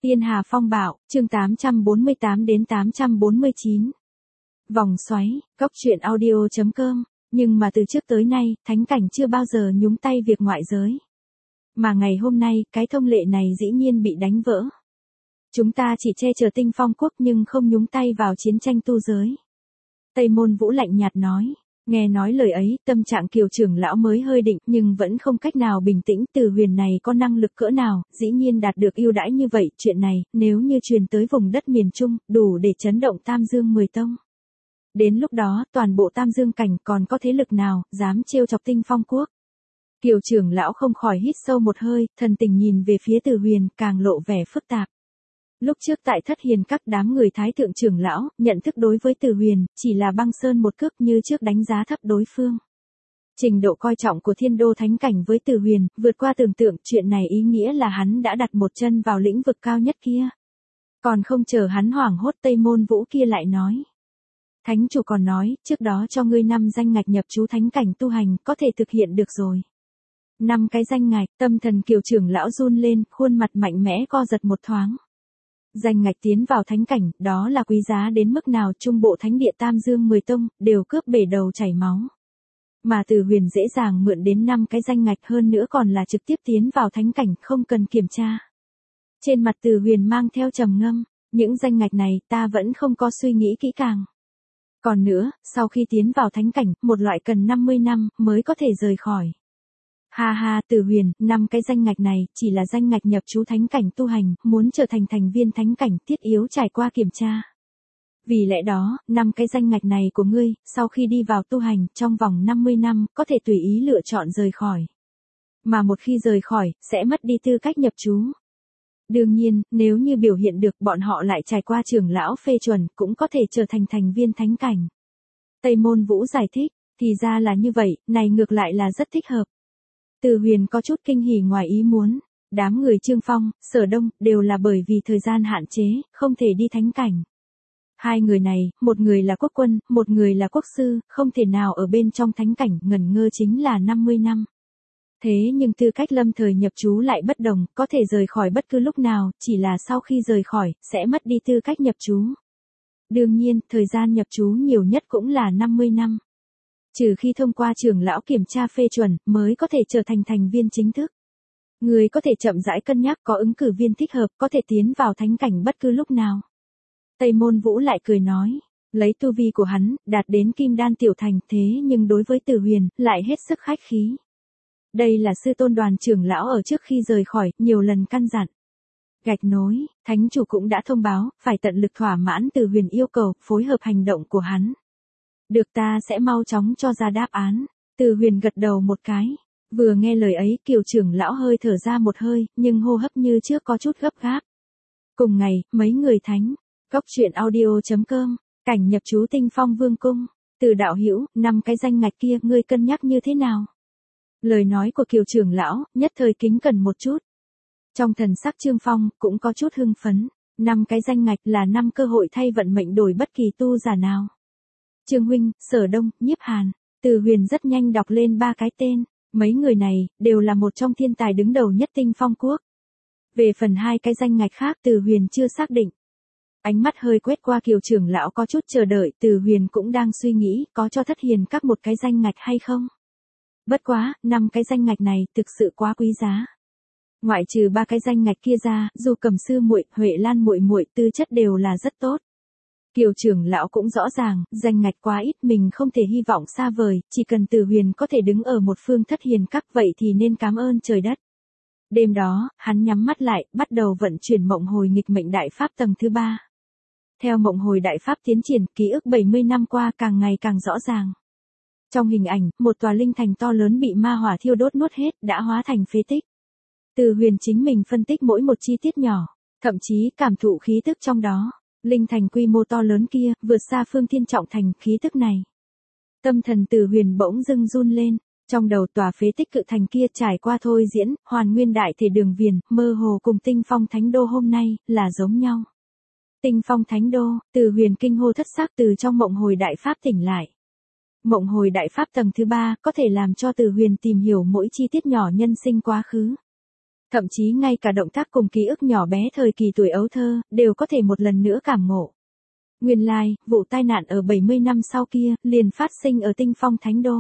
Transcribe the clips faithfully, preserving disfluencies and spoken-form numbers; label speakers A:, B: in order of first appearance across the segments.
A: Tiên Hà Phong Bạo, chương tám trăm bốn mươi tám đến tám trăm bốn mươi chín. Vòng xoáy, góc truyện audio chấm com, nhưng mà từ trước tới nay, thánh cảnh chưa bao giờ nhúng tay việc ngoại giới. Mà ngày hôm nay, cái thông lệ này dĩ nhiên bị đánh vỡ. Chúng ta chỉ che chở Tinh Phong quốc nhưng không nhúng tay vào chiến tranh tu giới. Tây Môn Vũ lạnh nhạt nói. Nghe nói lời ấy, tâm trạng Kiều trưởng lão mới hơi định, nhưng vẫn không cách nào bình tĩnh. Từ Huyền này có năng lực cỡ nào, dĩ nhiên đạt được ưu đãi như vậy. Chuyện này, nếu như truyền tới vùng đất miền Trung, đủ để chấn động Tam Dương mười tông. Đến lúc đó, toàn bộ Tam Dương cảnh còn có thế lực nào, dám trêu chọc Tinh Phong quốc. Kiều trưởng lão không khỏi hít sâu một hơi, thần tình nhìn về phía Từ Huyền, càng lộ vẻ phức tạp. Lúc trước tại Thất Hiền các đám người thái thượng trưởng lão, nhận thức đối với Từ Huyền, chỉ là băng sơn một cước như trước đánh giá thấp đối phương. Trình độ coi trọng của Thiên Đô Thánh Cảnh với Từ Huyền, vượt qua tưởng tượng, chuyện này ý nghĩa là hắn đã đặt một chân vào lĩnh vực cao nhất kia. Còn không chờ hắn hoảng hốt, Tây Môn Vũ kia lại nói. Thánh chủ còn nói, trước đó cho ngươi năm danh ngạch nhập trú thánh cảnh tu hành, có thể thực hiện được rồi. Năm cái danh ngạch, tâm thần Kiều trưởng lão run lên, khuôn mặt mạnh mẽ co giật một thoáng. Danh ngạch tiến vào thánh cảnh, đó là quý giá đến mức nào, trung bộ thánh địa Tam Dương mười tông, đều cướp bể đầu chảy máu. Mà Từ Huyền dễ dàng mượn đến năm cái danh ngạch, hơn nữa còn là trực tiếp tiến vào thánh cảnh, không cần kiểm tra. Trên mặt Từ Huyền mang theo trầm ngâm, những danh ngạch này ta vẫn không có suy nghĩ kỹ càng. Còn nữa, sau khi tiến vào thánh cảnh, một loại cần năm mươi năm mới có thể rời khỏi. Ha ha, Từ Huyền, năm cái danh ngạch này, chỉ là danh ngạch nhập trú thánh cảnh tu hành, muốn trở thành thành viên thánh cảnh, thiết yếu trải qua kiểm tra. Vì lẽ đó, năm cái danh ngạch này của ngươi, sau khi đi vào tu hành, trong vòng năm mươi năm, có thể tùy ý lựa chọn rời khỏi. Mà một khi rời khỏi, sẽ mất đi tư cách nhập trú. Đương nhiên, nếu như biểu hiện được, bọn họ lại trải qua trưởng lão phê chuẩn, cũng có thể trở thành thành viên thánh cảnh. Tây Môn Vũ giải thích, thì ra là như vậy, này ngược lại là rất thích hợp. Từ Huyền có chút kinh hỉ ngoài ý muốn, đám người Trương Phong, Sở Đông, đều là bởi vì thời gian hạn chế, không thể đi thánh cảnh. Hai người này, một người là quốc quân, một người là quốc sư, không thể nào ở bên trong thánh cảnh, ngẩn ngơ chính là năm mươi năm. Thế nhưng tư cách lâm thời nhập trú lại bất đồng, có thể rời khỏi bất cứ lúc nào, chỉ là sau khi rời khỏi, sẽ mất đi tư cách nhập trú. Đương nhiên, thời gian nhập trú nhiều nhất cũng là năm mươi năm. Trừ khi thông qua trưởng lão kiểm tra phê chuẩn, mới có thể trở thành thành viên chính thức. Người có thể chậm rãi cân nhắc, có ứng cử viên thích hợp, có thể tiến vào thánh cảnh bất cứ lúc nào. Tây Môn Vũ lại cười nói, lấy tu vi của hắn, đạt đến kim đan tiểu thành, thế nhưng đối với Từ Huyền, lại hết sức khách khí. Đây là sư tôn Đoàn trưởng lão ở trước khi rời khỏi, nhiều lần căn dặn. Gạch nối, thánh chủ cũng đã thông báo, phải tận lực thỏa mãn Từ Huyền yêu cầu, phối hợp hành động của hắn. Được, ta sẽ mau chóng cho ra đáp án. Từ Huyền gật đầu một cái. Vừa nghe lời ấy, Kiều trưởng lão hơi thở ra một hơi, nhưng hô hấp như trước có chút gấp gáp. Cùng ngày, mấy người thánh, góc truyện audio chấm com, cảnh nhập trú Tinh Phong Vương cung. Từ đạo hữu, năm cái danh ngạch kia, ngươi cân nhắc như thế nào? Lời nói của Kiều trưởng lão, nhất thời kính cẩn một chút. Trong thần sắc Trương Phong, cũng có chút hưng phấn. Năm cái danh ngạch là năm cơ hội thay vận mệnh đổi bất kỳ tu giả nào. Trương huynh, Sở Đông, Nhiếp Hàn. Từ Huyền rất nhanh đọc lên ba cái tên. Mấy người này, đều là một trong thiên tài đứng đầu nhất Tinh Phong quốc. Về phần hai cái danh ngạch khác, Từ Huyền chưa xác định. Ánh mắt hơi quét qua Kiều trưởng lão có chút chờ đợi, Từ Huyền cũng đang suy nghĩ, có cho Thất Hiền các một cái danh ngạch hay không. Bất quá, năm cái danh ngạch này, thực sự quá quý giá. Ngoại trừ ba cái danh ngạch kia ra, dù Cẩm sư muội, Huệ Lan muội muội, tư chất đều là rất tốt. Kiều trưởng lão cũng rõ ràng, danh ngạch quá ít, mình không thể hy vọng xa vời, chỉ cần Từ Huyền có thể đứng ở một phương Thất Hiền các, vậy thì nên cảm ơn trời đất. Đêm đó, hắn nhắm mắt lại, bắt đầu vận chuyển mộng hồi nghịch mệnh đại pháp tầng thứ ba. Theo mộng hồi đại pháp tiến triển, ký ức bảy mươi năm qua càng ngày càng rõ ràng. Trong hình ảnh, một tòa linh thành to lớn bị ma hỏa thiêu đốt nuốt hết, đã hóa thành phế tích. Từ Huyền chính mình phân tích mỗi một chi tiết nhỏ, thậm chí cảm thụ khí tức trong đó. Linh thành quy mô to lớn kia, vượt xa phương thiên trọng thành, khí tức này. Tâm thần Từ Huyền bỗng dưng run lên, trong đầu tòa phế tích cự thành kia trải qua thôi diễn, hoàn nguyên đại thể đường viền, mơ hồ cùng Tinh Phong Thánh Đô hôm nay, là giống nhau. Tinh Phong Thánh Đô, Từ Huyền kinh hô thất xác từ trong mộng hồi đại pháp tỉnh lại. Mộng hồi đại pháp tầng thứ ba, có thể làm cho Từ Huyền tìm hiểu mỗi chi tiết nhỏ nhân sinh quá khứ. Thậm chí ngay cả động tác cùng ký ức nhỏ bé thời kỳ tuổi ấu thơ, đều có thể một lần nữa cảm ngộ. Nguyên lai, like, vụ tai nạn ở bảy mươi năm sau kia, liền phát sinh ở Tinh Phong Thánh Đô.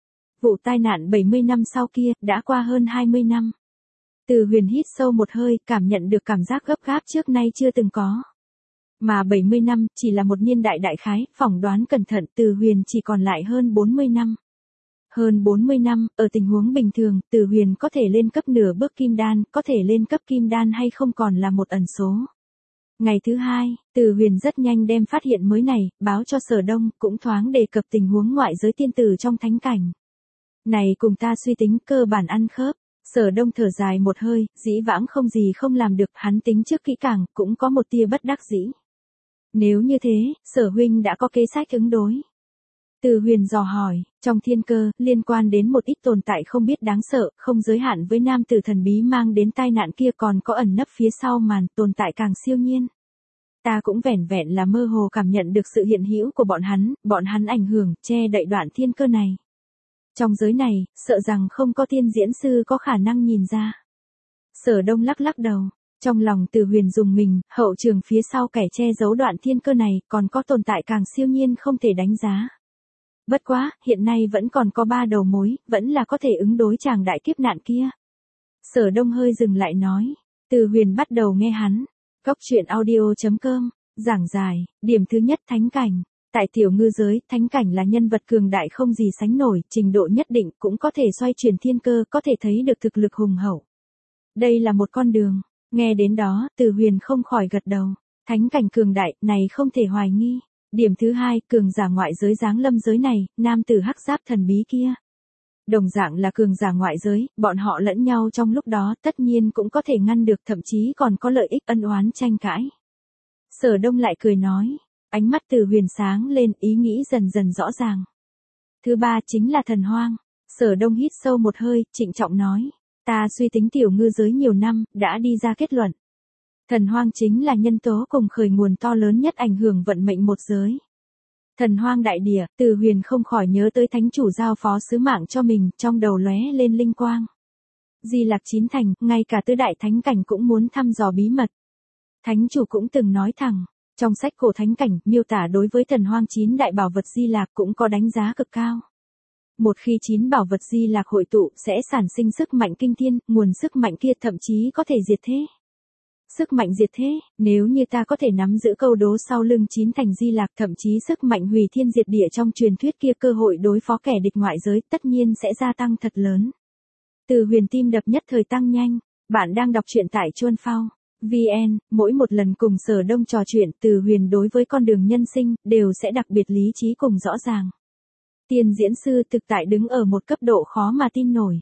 A: Vụ tai nạn bảy mươi năm sau kia, đã qua hơn hai mươi năm. Từ Huyền hít sâu một hơi, cảm nhận được cảm giác gấp gáp trước nay chưa từng có. Mà bảy mươi năm, chỉ là một niên đại đại khái, phỏng đoán cẩn thận Từ Huyền chỉ còn lại hơn bốn mươi năm. Hơn bốn mươi năm, ở tình huống bình thường, Từ Huyền có thể lên cấp nửa bước kim đan, có thể lên cấp kim đan hay không còn là một ẩn số. Ngày thứ hai, Từ Huyền rất nhanh đem phát hiện mới này, báo cho Sở Đông, cũng thoáng đề cập tình huống ngoại giới tiên tử trong thánh cảnh. Này cùng ta suy tính cơ bản ăn khớp. Sở Đông thở dài một hơi, dĩ vãng không gì không làm được, hắn tính trước kỹ càng, cũng có một tia bất đắc dĩ. Nếu như thế, Sở huynh đã có kế sách ứng đối. Từ Huyền dò hỏi, trong thiên cơ, liên quan đến một ít tồn tại không biết đáng sợ, không giới hạn với nam tử thần bí mang đến tai nạn kia, còn có ẩn nấp phía sau màn, tồn tại càng siêu nhiên. Ta cũng vẻn vẹn là mơ hồ cảm nhận được sự hiện hữu của bọn hắn, bọn hắn ảnh hưởng, che đậy đoạn thiên cơ này. Trong giới này, sợ rằng không có tiên diễn sư có khả năng nhìn ra. Sở Đông lắc lắc đầu, trong lòng Từ Huyền dùng mình, hậu trường phía sau kẻ che giấu đoạn thiên cơ này, còn có tồn tại càng siêu nhiên không thể đánh giá. Bất quá, hiện nay vẫn còn có ba đầu mối, vẫn là có thể ứng đối chàng đại kiếp nạn kia. Sở Đông hơi dừng lại nói, Từ Huyền bắt đầu nghe hắn. Cốc truyện audio chấm com, giảng giải, điểm thứ nhất thánh cảnh. Tại tiểu ngư giới, thánh cảnh là nhân vật cường đại không gì sánh nổi, trình độ nhất định cũng có thể xoay chuyển thiên cơ, có thể thấy được thực lực hùng hậu. Đây là một con đường, nghe đến đó, Từ Huyền không khỏi gật đầu. Thánh cảnh cường đại, này không thể hoài nghi. Điểm thứ hai, cường giả ngoại giới giáng lâm giới này, nam tử hắc giáp thần bí kia. Đồng dạng là cường giả ngoại giới, bọn họ lẫn nhau trong lúc đó tất nhiên cũng có thể ngăn được, thậm chí còn có lợi ích ân oán tranh cãi. Sở Đông lại cười nói, ánh mắt Từ Huyền sáng lên, ý nghĩ dần dần rõ ràng. Thứ ba chính là thần hoang. Sở Đông hít sâu một hơi, trịnh trọng nói, ta suy tính tiểu ngư giới nhiều năm, đã đi ra kết luận. Thần hoang chính là nhân tố cùng khởi nguồn to lớn nhất ảnh hưởng vận mệnh một giới. Thần hoang đại địa, Từ Huyền không khỏi nhớ tới thánh chủ giao phó sứ mạng cho mình, trong đầu lóe lên linh quang. Di Lạc chín thành, ngay cả tứ đại thánh cảnh cũng muốn thăm dò bí mật. Thánh chủ cũng từng nói thẳng, trong sách cổ thánh cảnh, miêu tả đối với thần hoang chín đại bảo vật Di Lạc cũng có đánh giá cực cao. Một khi chín bảo vật Di Lạc hội tụ, sẽ sản sinh sức mạnh kinh thiên, nguồn sức mạnh kia thậm chí có thể diệt thế. Sức mạnh diệt thế, nếu như ta có thể nắm giữ câu đố sau lưng chín thành Di Lạc, thậm chí sức mạnh hủy thiên diệt địa trong truyền thuyết kia, cơ hội đối phó kẻ địch ngoại giới tất nhiên sẽ gia tăng thật lớn. Từ Huyền tim đập nhất thời tăng nhanh. Bạn đang đọc truyện tại Chuan Phao vê en, mỗi một lần cùng Sở Đông trò chuyện, Từ Huyền đối với con đường nhân sinh đều sẽ đặc biệt lý trí cùng rõ ràng. Tiên diễn sư thực tại đứng ở một cấp độ khó mà tin nổi.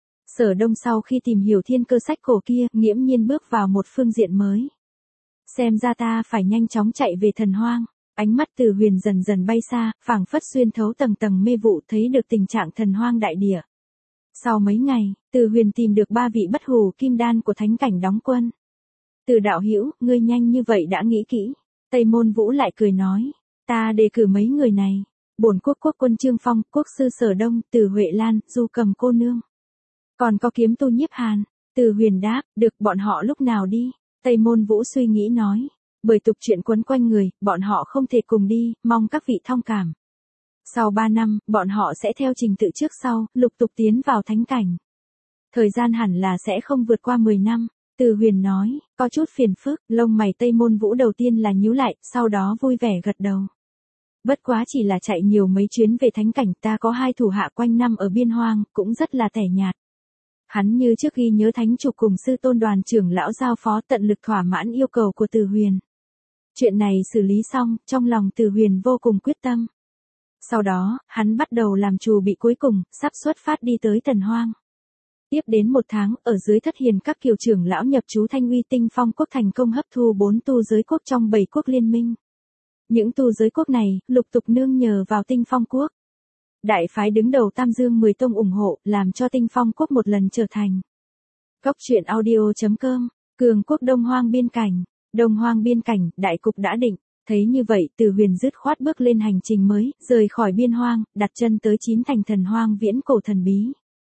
A: Sở Đông sau khi tìm hiểu thiên cơ sách cổ kia, nghiễm nhiên bước vào một phương diện mới. Xem ra ta phải nhanh chóng chạy về thần hoang. Ánh mắt Từ Huyền dần dần bay xa, phảng phất xuyên thấu tầng tầng mê vụ, thấy được tình trạng thần hoang đại địa. Sau mấy ngày, Từ Huyền tìm được ba vị bất hủ kim đan của thánh cảnh đóng quân. Từ đạo hữu, ngươi nhanh như vậy đã nghĩ kỹ. Tây Môn Vũ lại cười nói, ta đề cử mấy người này. Bổn quốc quốc quân Trương Phong, quốc sư Sở Đông, Từ Huệ Lan, Du Cầm cô nương. Còn có kiếm tu Nhiếp Hàn. Từ Huyền đáp, được, bọn họ lúc nào đi? Tây Môn Vũ suy nghĩ nói, bởi tục chuyện quấn quanh người, bọn họ không thể cùng đi, mong các vị thông cảm. Sau ba năm, bọn họ sẽ theo trình tự trước sau, lục tục tiến vào thánh cảnh. Thời gian hẳn là sẽ không vượt qua mười năm. Từ Huyền nói, có chút phiền phức, lông mày Tây Môn Vũ đầu tiên là nhíu lại, sau đó vui vẻ gật đầu. Bất quá chỉ là chạy nhiều mấy chuyến về thánh cảnh, ta có hai thủ hạ quanh năm ở biên hoang, cũng rất là tẻ nhạt. Hắn như trước ghi nhớ thánh chủ cùng sư tôn đoàn trưởng lão giao phó, tận lực thỏa mãn yêu cầu của Từ Huyền. Chuyện này xử lý xong, trong lòng Từ Huyền vô cùng quyết tâm. Sau đó, hắn bắt đầu làm trù bị cuối cùng, sắp xuất phát đi tới thần hoang. Tiếp đến một tháng, ở dưới thất hiền các kiều trưởng lão nhập trú Thanh Uy Tinh Phong quốc thành công hấp thu bốn tu giới quốc trong bảy quốc liên minh. Những tu giới quốc này, lục tục nương nhờ vào Tinh Phong quốc. Đại phái đứng đầu Tam Dương mười tông ủng hộ, làm cho Tinh Phong quốc một lần trở thành. Cốc truyện audio chấm com, cường quốc Đông Hoang biên cảnh. Đông Hoang biên cảnh, đại cục đã định. Thấy như vậy, Từ Huyền dứt khoát bước lên hành trình mới, rời khỏi biên hoang, đặt chân tới chín thành thần hoang viễn cổ thần bí.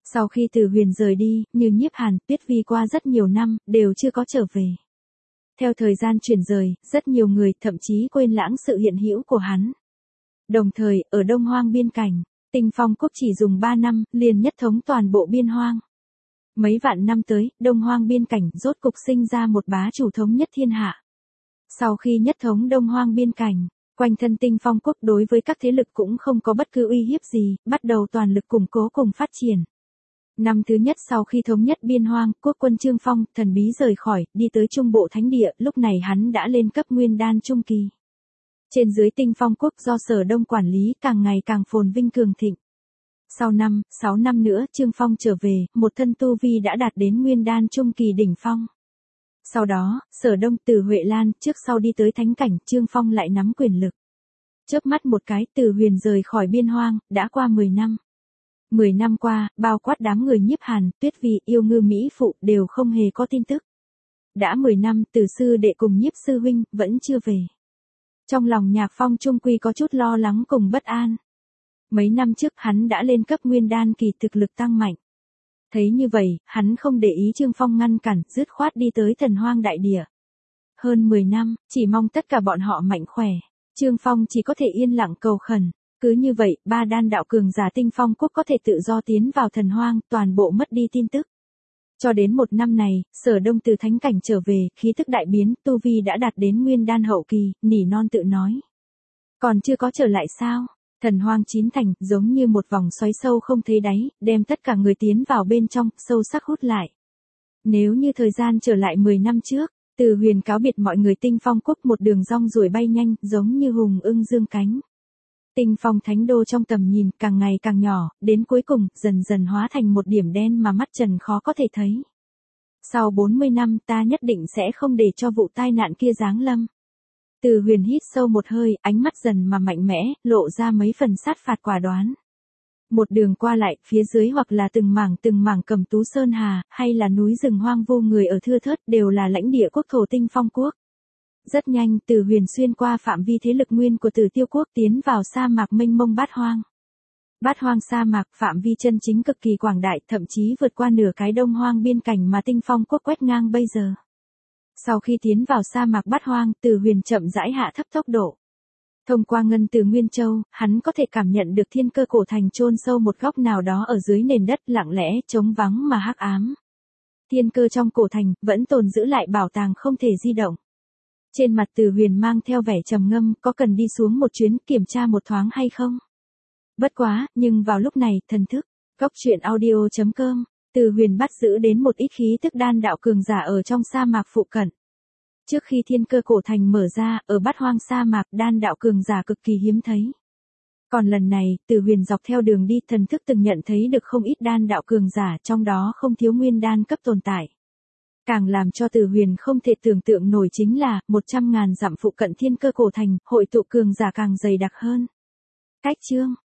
A: Sau khi Từ Huyền rời đi, Như Nhiếp Hàn, Tuyết Vi qua rất nhiều năm, đều chưa có trở về. Theo thời gian chuyển rời, rất nhiều người thậm chí quên lãng sự hiện hữu của hắn. Đồng thời, ở Đông Hoang biên cảnh, Tinh Phong quốc chỉ dùng ba năm, liền nhất thống toàn bộ biên hoang. Mấy vạn năm tới, Đông Hoang biên cảnh rốt cục sinh ra một bá chủ thống nhất thiên hạ. Sau khi nhất thống Đông Hoang biên cảnh, quanh thân Tinh Phong quốc đối với các thế lực cũng không có bất cứ uy hiếp gì, bắt đầu toàn lực củng cố cùng phát triển. Năm thứ nhất sau khi thống nhất biên hoang, quốc quân Trương Phong thần bí rời khỏi, đi tới Trung Bộ Thánh Địa, lúc này hắn đã lên cấp Nguyên Đan Trung Kỳ. Trên dưới Tinh Phong quốc do Sở Đông quản lý càng ngày càng phồn vinh cường thịnh. Sau năm, sáu năm nữa Trương Phong trở về, một thân tu vi đã đạt đến Nguyên Đan Trung Kỳ đỉnh phong. Sau đó, Sở Đông từ Huệ Lan trước sau đi tới thánh cảnh, Trương Phong lại nắm quyền lực. Chớp mắt một cái, Từ Huyền rời khỏi biên hoang, đã qua mười năm. mười năm qua, bao quát đám người Nhiếp Hàn, Tuyết Vi, Yêu Ngư Mỹ Phụ đều không hề có tin tức. Đã mười năm, Từ sư đệ cùng Nhiếp sư huynh vẫn chưa về. Trong lòng Nhạc Phong trung quy có chút lo lắng cùng bất an. Mấy năm trước hắn đã lên cấp Nguyên Đan Kỳ, thực lực tăng mạnh. Thấy như vậy, hắn không để ý Trương Phong ngăn cản, dứt khoát đi tới Thần Hoang đại địa. Hơn mười năm, chỉ mong tất cả bọn họ mạnh khỏe. Trương Phong chỉ có thể yên lặng cầu khẩn. Cứ như vậy, ba đan đạo cường giả Tinh Phong quốc có thể tự do tiến vào Thần Hoang, toàn bộ mất đi tin tức. Cho đến một năm này, Sở Đông từ thánh cảnh trở về, khí tức đại biến, tu vi đã đạt đến Nguyên Đan hậu kỳ, nỉ non tự nói. Còn chưa có trở lại sao? Thần Hoang chín thành, giống như một vòng xoáy sâu không thấy đáy, đem tất cả người tiến vào bên trong, sâu sắc hút lại. Nếu như thời gian trở lại mười năm trước, Từ Huyền cáo biệt mọi người Tinh Phong quốc một đường rong ruổi bay nhanh, giống như hùng ưng dương cánh. Tinh Phong thánh đô trong tầm nhìn càng ngày càng nhỏ, đến cuối cùng dần dần hóa thành một điểm đen mà mắt trần khó có thể thấy. Sau bốn mươi năm ta nhất định sẽ không để cho vụ tai nạn kia giáng lâm. Từ Huyền hít sâu một hơi, ánh mắt dần mà mạnh mẽ, lộ ra mấy phần sát phạt quả đoán. Một đường qua lại, phía dưới hoặc là từng mảng từng mảng Cẩm Tú Sơn Hà, hay là núi rừng hoang vu người ở thưa thớt đều là lãnh địa quốc thổ Tinh Phong quốc. Rất nhanh, Từ Huyền xuyên qua phạm vi thế lực nguyên của Tử Tiêu quốc tiến vào sa mạc mênh mông Bát Hoang. Bát Hoang sa mạc phạm vi chân chính cực kỳ quảng đại, thậm chí vượt qua nửa cái Đông Hoang biên cảnh mà Tinh Phong quốc quét ngang bây giờ. Sau khi tiến vào sa mạc Bát Hoang, Từ Huyền chậm rãi hạ thấp tốc độ. Thông qua ngân từ Nguyên Châu, hắn có thể cảm nhận được thiên cơ cổ thành chôn sâu một góc nào đó ở dưới nền đất lặng lẽ, trống vắng mà hắc ám. Thiên cơ trong cổ thành vẫn tồn giữ lại bảo tàng không thể di động. Trên mặt Từ Huyền mang theo vẻ trầm ngâm, có cần đi xuống một chuyến kiểm tra một thoáng hay không? Bất quá, nhưng vào lúc này, thần thức, góc truyện audio chấm com, Từ Huyền bắt giữ đến một ít khí tức đan đạo cường giả ở trong sa mạc phụ cận. Trước khi thiên cơ cổ thành mở ra, ở Bát Hoang sa mạc đan đạo cường giả cực kỳ hiếm thấy. Còn lần này, Từ Huyền dọc theo đường đi thần thức từng nhận thấy được không ít đan đạo cường giả, trong đó không thiếu nguyên đan cấp tồn tại. Càng làm cho Từ Huyền không thể tưởng tượng nổi chính là, một trăm ngàn dặm phụ cận thiên cơ cổ thành, hội tụ cường giả càng dày đặc hơn. Cách chương